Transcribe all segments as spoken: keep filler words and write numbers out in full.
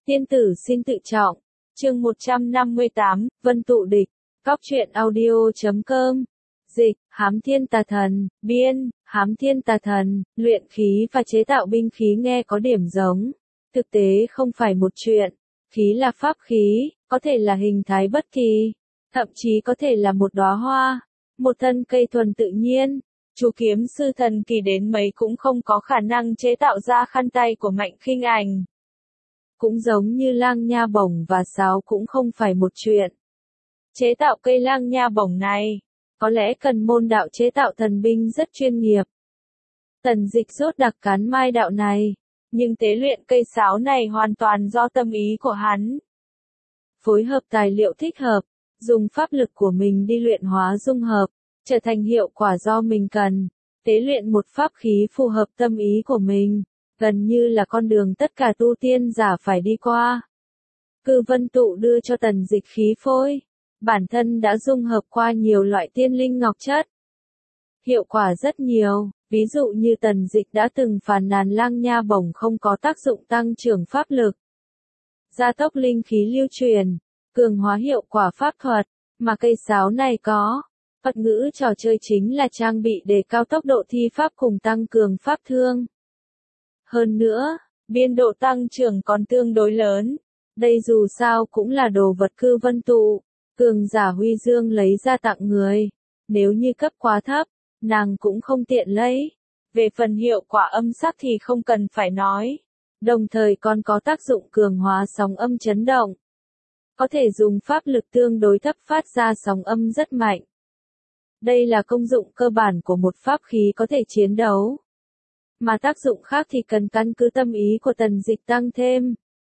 Tiên tử xin tự trọng. Chương một trăm năm mươi tám, Vân Tụ Địch. Cóc truyện audio chấm com. Dịch, Hám Thiên Tà Thần. Biên, Hám Thiên Tà Thần. Luyện khí và chế tạo binh khí nghe có điểm giống. Thực tế không phải một chuyện. Khí là pháp khí, có thể là hình thái bất kỳ. Thậm chí có thể là một đóa hoa. Một thân cây thuần tự nhiên. Chú kiếm sư thần kỳ đến mấy cũng không có khả năng chế tạo ra khăn tay của Mạnh Khinh Ảnh. Cũng giống như lang nha bổng và sáo cũng không phải một chuyện. Chế tạo cây lang nha bổng này, có lẽ cần môn đạo chế tạo thần binh rất chuyên nghiệp. Tần Dịch rốt đặc cán mai đạo này, nhưng tế luyện cây sáo này hoàn toàn do tâm ý của hắn. Phối hợp tài liệu thích hợp, dùng pháp lực của mình đi luyện hóa dung hợp, trở thành hiệu quả do mình cần, tế luyện một pháp khí phù hợp tâm ý của mình. Gần như là con đường tất cả tu tiên giả phải đi qua. Cư Vân Tụ đưa cho Tần Dịch khí phôi, bản thân đã dung hợp qua nhiều loại tiên linh ngọc chất. Hiệu quả rất nhiều, ví dụ như Tần Dịch đã từng phàn nàn lang nha bổng không có tác dụng tăng trưởng pháp lực, gia tốc linh khí lưu truyền, cường hóa hiệu quả pháp thuật, mà cây sáo này có. Thuật ngữ trò chơi chính là trang bị để cao tốc độ thi pháp cùng tăng cường pháp thương. Hơn nữa, biên độ tăng trưởng còn tương đối lớn. Đây dù sao cũng là đồ vật Cư Vân Tụ, cường giả huy dương lấy ra tặng người. Nếu như cấp quá thấp, nàng cũng không tiện lấy. Về phần hiệu quả âm sắc thì không cần phải nói. Đồng thời còn có tác dụng cường hóa sóng âm chấn động. Có thể dùng pháp lực tương đối thấp phát ra sóng âm rất mạnh. Đây là công dụng cơ bản của một pháp khí có thể chiến đấu. Mà tác dụng khác thì cần căn cứ tâm ý của Tần Dịch tăng thêm.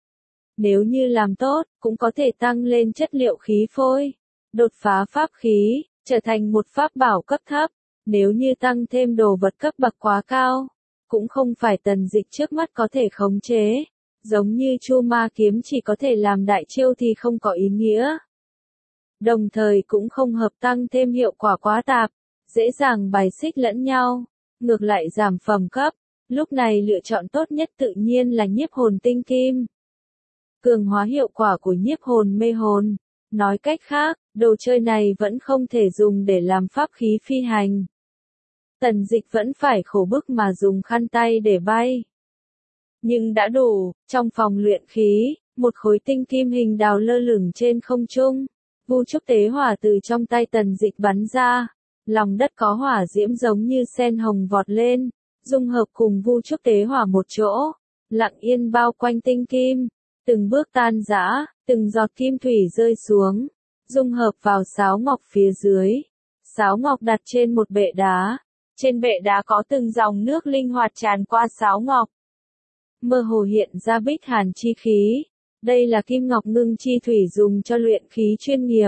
Nếu như làm tốt, cũng có thể tăng lên chất liệu khí phôi, đột phá pháp khí, trở thành một pháp bảo cấp thấp. Nếu như tăng thêm đồ vật cấp bậc quá cao, cũng không phải Tần Dịch trước mắt có thể khống chế. Giống như Chu Ma kiếm chỉ có thể làm đại chiêu thì không có ý nghĩa. Đồng thời cũng không hợp tăng thêm hiệu quả quá tạp, dễ dàng bài xích lẫn nhau. Ngược lại giảm phẩm cấp, lúc này lựa chọn tốt nhất tự nhiên là nhiếp hồn tinh kim. Cường hóa hiệu quả của nhiếp hồn mê hồn. Nói cách khác, đồ chơi này vẫn không thể dùng để làm pháp khí phi hành. Tần Dịch vẫn phải khổ bức mà dùng khăn tay để bay. Nhưng đã đủ, trong phòng luyện khí, một khối tinh kim hình đào lơ lửng trên không trung. Vu trúc tế hỏa từ trong tay Tần Dịch bắn ra. Lòng đất có hỏa diễm giống như sen hồng vọt lên, dung hợp cùng vu trúc tế hỏa một chỗ, lặng yên bao quanh tinh kim, từng bước tan rã, từng giọt kim thủy rơi xuống, dung hợp vào sáo ngọc phía dưới. Sáo ngọc đặt trên một bệ đá, trên bệ đá có từng dòng nước linh hoạt tràn qua sáo ngọc. Mơ hồ hiện ra bích hàn chi khí, đây là kim ngọc ngưng chi thủy dùng cho luyện khí chuyên nghiệp.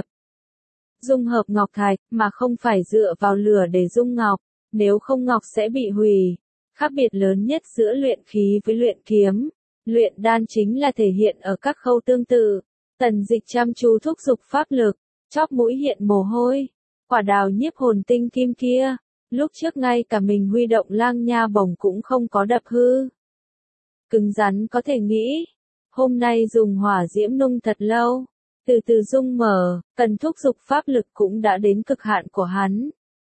Dung hợp ngọc thạch, mà không phải dựa vào lửa để dung ngọc, nếu không ngọc sẽ bị hủy. Khác biệt lớn nhất giữa luyện khí với luyện kiếm, luyện đan chính là thể hiện ở các khâu tương tự. Tần Dịch chăm chú thúc giục pháp lực, chóp mũi hiện mồ hôi. Quả đào nhiếp hồn tinh kim kia, lúc trước ngay cả mình huy động lang nha bổng cũng không có đập hư. Cứng rắn có thể nghĩ, hôm nay dùng hỏa diễm nung thật lâu. Từ từ dung mở, cần thúc giục pháp lực cũng đã đến cực hạn của hắn.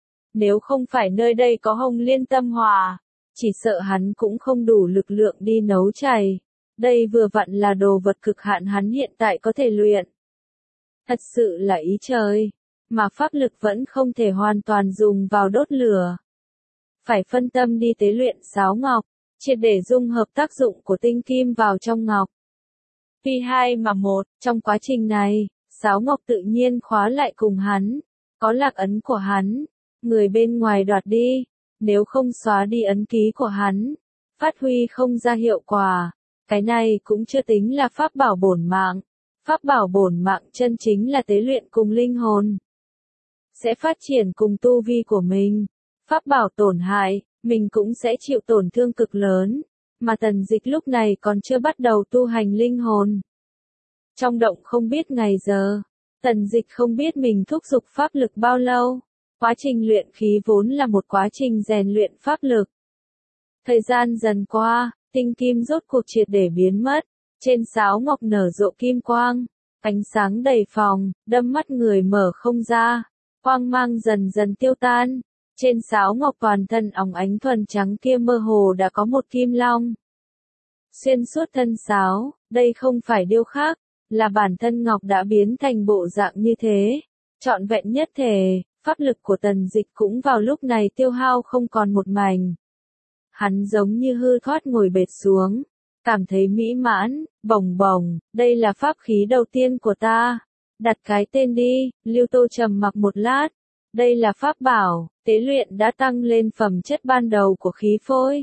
Nếu không phải nơi đây có hồng liên tâm hỏa, chỉ sợ hắn cũng không đủ lực lượng đi nấu chảy. Đây vừa vặn là đồ vật cực hạn hắn hiện tại có thể luyện. Thật sự là ý trời, mà pháp lực vẫn không thể hoàn toàn dùng vào đốt lửa. Phải phân tâm đi tế luyện sáo ngọc, triệt để dung hợp tác dụng của tinh kim vào trong ngọc. Phi hai mà một, trong quá trình này, sáo ngọc tự nhiên khóa lại cùng hắn, có lạc ấn của hắn, người bên ngoài đoạt đi, nếu không xóa đi ấn ký của hắn, phát huy không ra hiệu quả, cái này cũng chưa tính là pháp bảo bổn mạng, pháp bảo bổn mạng chân chính là tế luyện cùng linh hồn, sẽ phát triển cùng tu vi của mình, pháp bảo tổn hại, mình cũng sẽ chịu tổn thương cực lớn. Mà Tần Dịch lúc này còn chưa bắt đầu tu hành linh hồn. Trong động không biết ngày giờ, Tần Dịch không biết mình thúc giục pháp lực bao lâu. Quá trình luyện khí vốn là một quá trình rèn luyện pháp lực. Thời gian dần qua, tinh kim rốt cuộc triệt để biến mất, Trên sáo ngọc nở rộ kim quang, ánh sáng đầy phòng, đâm mắt người mở không ra, quang mang dần dần tiêu tan. Trên sáo ngọc toàn thân óng ánh thuần trắng kia mơ hồ đã có một kim long. Xuyên suốt thân sáo, đây không phải điêu khắc, là bản thân ngọc đã biến thành bộ dạng như thế. Trọn vẹn nhất thể, pháp lực của Tần Dịch cũng vào lúc này tiêu hao không còn một mảnh. Hắn giống như hư thoát ngồi bệt xuống, cảm thấy mỹ mãn, bồng bồng, đây là pháp khí đầu tiên của ta. Đặt cái tên đi, Lưu Tô trầm mặc một lát. Đây là pháp bảo, tế luyện đã tăng lên phẩm chất ban đầu của khí phôi.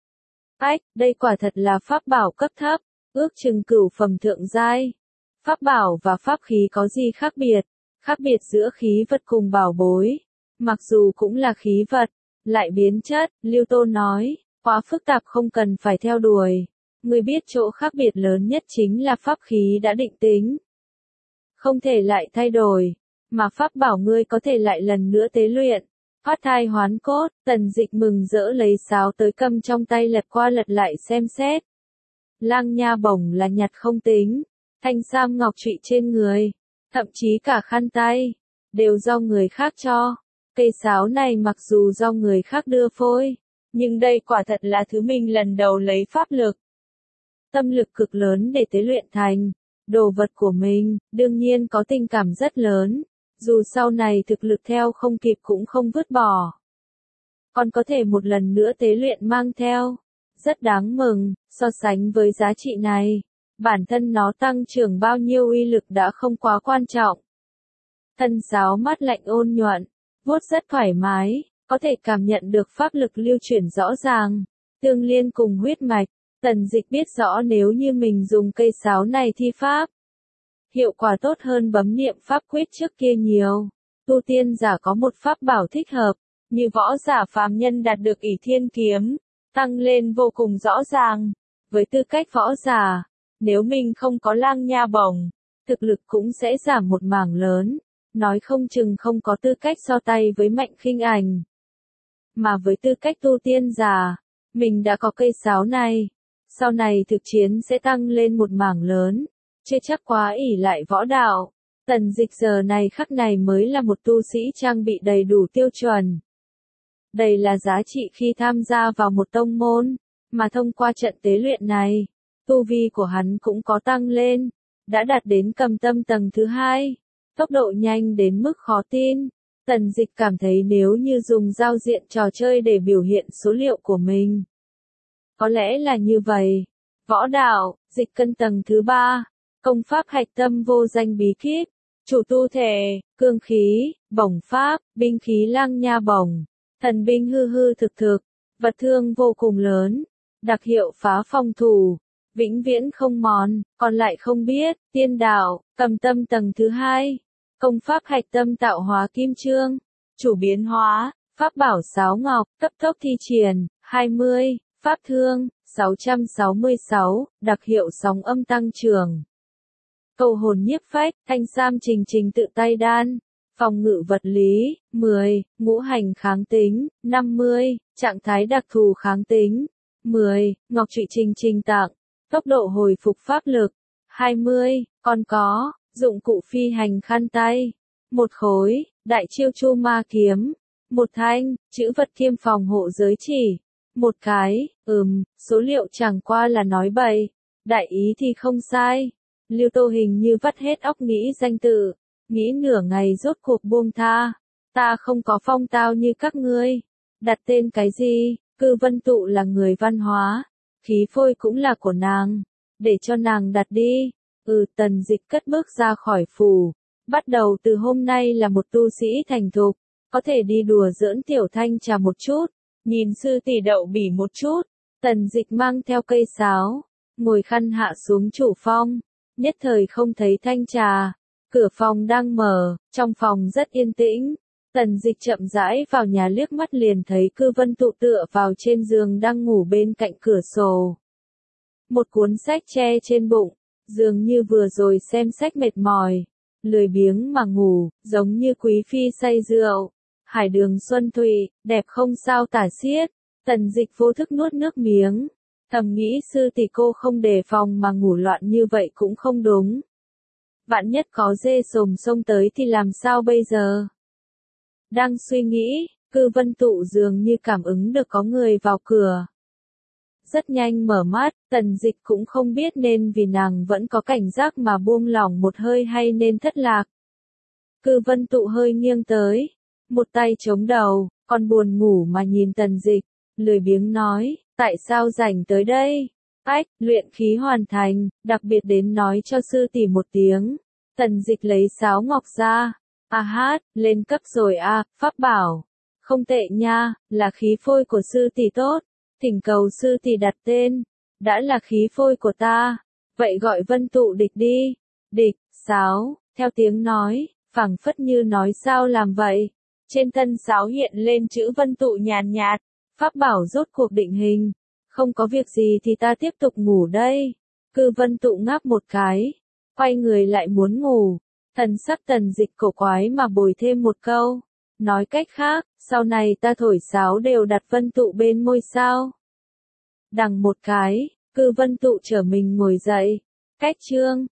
Ách, đây quả thật là pháp bảo cấp thấp, ước chừng cửu phẩm thượng giai. Pháp bảo và pháp khí có gì khác biệt? Khác biệt giữa khí vật cùng bảo bối. Mặc dù cũng là khí vật, lại biến chất, Lưu Tô nói, quá phức tạp không cần phải theo đuổi. Người biết chỗ khác biệt lớn nhất chính là pháp khí đã định tính. Không thể lại thay đổi, mà pháp bảo ngươi có thể lại lần nữa tế luyện. Thoát thai hoán cốt, Tần Dịch mừng rỡ lấy sáo tới cầm trong tay lật qua lật lại xem xét. Lang nha bổng là nhặt không tính, thanh sam ngọc trụy trên người, thậm chí cả khăn tay, đều do người khác cho. Cây sáo này mặc dù do người khác đưa phôi, nhưng đây quả thật là thứ mình lần đầu lấy pháp lực, tâm lực cực lớn để tế luyện thành. Đồ vật của mình, đương nhiên có tình cảm rất lớn, dù sau này thực lực theo không kịp cũng không vứt bỏ. Còn có thể một lần nữa tế luyện mang theo, rất đáng mừng, so sánh với giá trị này, bản thân nó tăng trưởng bao nhiêu uy lực đã không quá quan trọng. Thân sáo mát lạnh ôn nhuận, vuốt rất thoải mái, có thể cảm nhận được pháp lực lưu chuyển rõ ràng, tương liên cùng huyết mạch. Tần Dịch biết rõ nếu như mình dùng cây sáo này thi pháp, hiệu quả tốt hơn bấm niệm pháp quyết trước kia nhiều. Tu tiên giả có một pháp bảo thích hợp, như võ giả phàm nhân đạt được ỷ thiên kiếm, tăng lên vô cùng rõ ràng. Với tư cách võ giả, nếu mình không có lang nha bổng, thực lực cũng sẽ giảm một mảng lớn, nói không chừng không có tư cách so tay với Mạnh Khinh Ảnh. Mà với tư cách tu tiên giả, mình đã có cây sáo này, sau này thực chiến sẽ tăng lên một mảng lớn, chưa chắc quá ỷ lại võ đạo. Tần Dịch giờ này khắc này mới là một tu sĩ trang bị đầy đủ tiêu chuẩn. Đây là giá trị khi tham gia vào một tông môn, mà thông qua trận tế luyện này, tu vi của hắn cũng có tăng lên, đã đạt đến cầm tâm tầng thứ hai, tốc độ nhanh đến mức khó tin. Tần Dịch cảm thấy nếu như dùng giao diện trò chơi để biểu hiện số liệu của mình, có lẽ là như vậy. Võ đạo, dịch cân tầng thứ ba, công pháp hạch tâm vô danh bí kíp, chủ tu thể, cương khí, bổng pháp, binh khí lang nha bổng, thần binh hư hư thực thực, vật thương vô cùng lớn, đặc hiệu phá phòng thủ, vĩnh viễn không mòn, còn lại không biết, tiên đạo, cầm tâm tầng thứ hai, công pháp hạch tâm tạo hóa kim chương, chủ biến hóa, pháp bảo sáo ngọc, cấp tốc thi triển, hai mươi, pháp thương, sáu trăm sáu mươi sáu, đặc hiệu sóng âm tăng trưởng. Cầu hồn nhiếp phách, thanh sam trình trình tự tay đan, phòng ngự vật lý, mười, ngũ hành kháng tính, năm mươi, trạng thái đặc thù kháng tính, mười, ngọc trụy trình trình tặng, tốc độ hồi phục pháp lực, hai mươi, còn có, dụng cụ phi hành khăn tay, một khối, đại chiêu chu ma kiếm, một thanh, chữ vật kiêm phòng hộ giới chỉ, một cái, ừm, số liệu chẳng qua là nói bậy, đại ý thì không sai. Lưu Tô hình như vắt hết óc nghĩ danh tự, nghĩ nửa ngày rốt cuộc buông tha. Ta không có phong tao như các ngươi. Đặt tên cái gì? Cư Vân Tụ là người văn hóa, khí phôi cũng là của nàng, để cho nàng đặt đi. Ừ, Tần Dịch cất bước ra khỏi phủ, bắt đầu từ hôm nay là một tu sĩ thành thục, có thể đi đùa giỡn tiểu thanh trà một chút, nhìn sư tỷ đậu bỉ một chút. Tần Dịch mang theo cây sáo, ngồi khăn hạ xuống chủ phong, nhất thời không thấy thanh trà. Cửa phòng đang mở, trong phòng rất yên tĩnh. Tần Dịch chậm rãi vào nhà liếc mắt liền thấy Cư Vân Tụ tựa vào trên giường đang ngủ bên cạnh cửa sổ. Một cuốn sách che trên bụng, dường như vừa rồi xem sách mệt mỏi, lười biếng mà ngủ, giống như quý phi say rượu. Hải đường xuân thủy, đẹp không sao tả xiết. Tần Dịch vô thức nuốt nước miếng, Thầm nghĩ sư tỷ cô không đề phòng mà ngủ loạn như vậy cũng không đúng. Vạn nhất có dê sồm xông tới thì làm sao bây giờ? Đang suy nghĩ, Cư Vân Tụ dường như cảm ứng được có người vào cửa. Rất nhanh mở mắt, Tần Dịch cũng không biết nên vì nàng vẫn có cảnh giác mà buông lỏng một hơi hay nên thất lạc. Cư Vân Tụ hơi nghiêng tới, một tay chống đầu, còn buồn ngủ mà nhìn Tần Dịch, lười biếng nói, tại sao rảnh tới đây? Ách, luyện khí hoàn thành, đặc biệt đến nói cho sư tỷ một tiếng. Tần Dịch lấy sáo ngọc ra, a hát, lên cấp rồi a, à, pháp bảo. Không tệ nha, là khí phôi của sư tỷ tốt. Thỉnh cầu sư tỷ đặt tên, đã là khí phôi của ta, vậy gọi Vân Tụ Địch đi. Địch, sáo, theo tiếng nói, phảng phất như nói sao làm vậy. Trên thân sáo hiện lên chữ Vân Tụ nhàn nhạt, pháp bảo rốt cuộc định hình. Không có việc gì thì ta tiếp tục ngủ đây. Cư Vân Tụ ngáp một cái, quay người lại muốn ngủ. Thần sắc Tần Dịch cổ quái mà bồi thêm một câu. Nói cách khác, sau này ta thổi sáo đều đặt Vân Tụ bên môi sao. Đằng một cái, Cư Vân Tụ trở mình ngồi dậy. Cách chương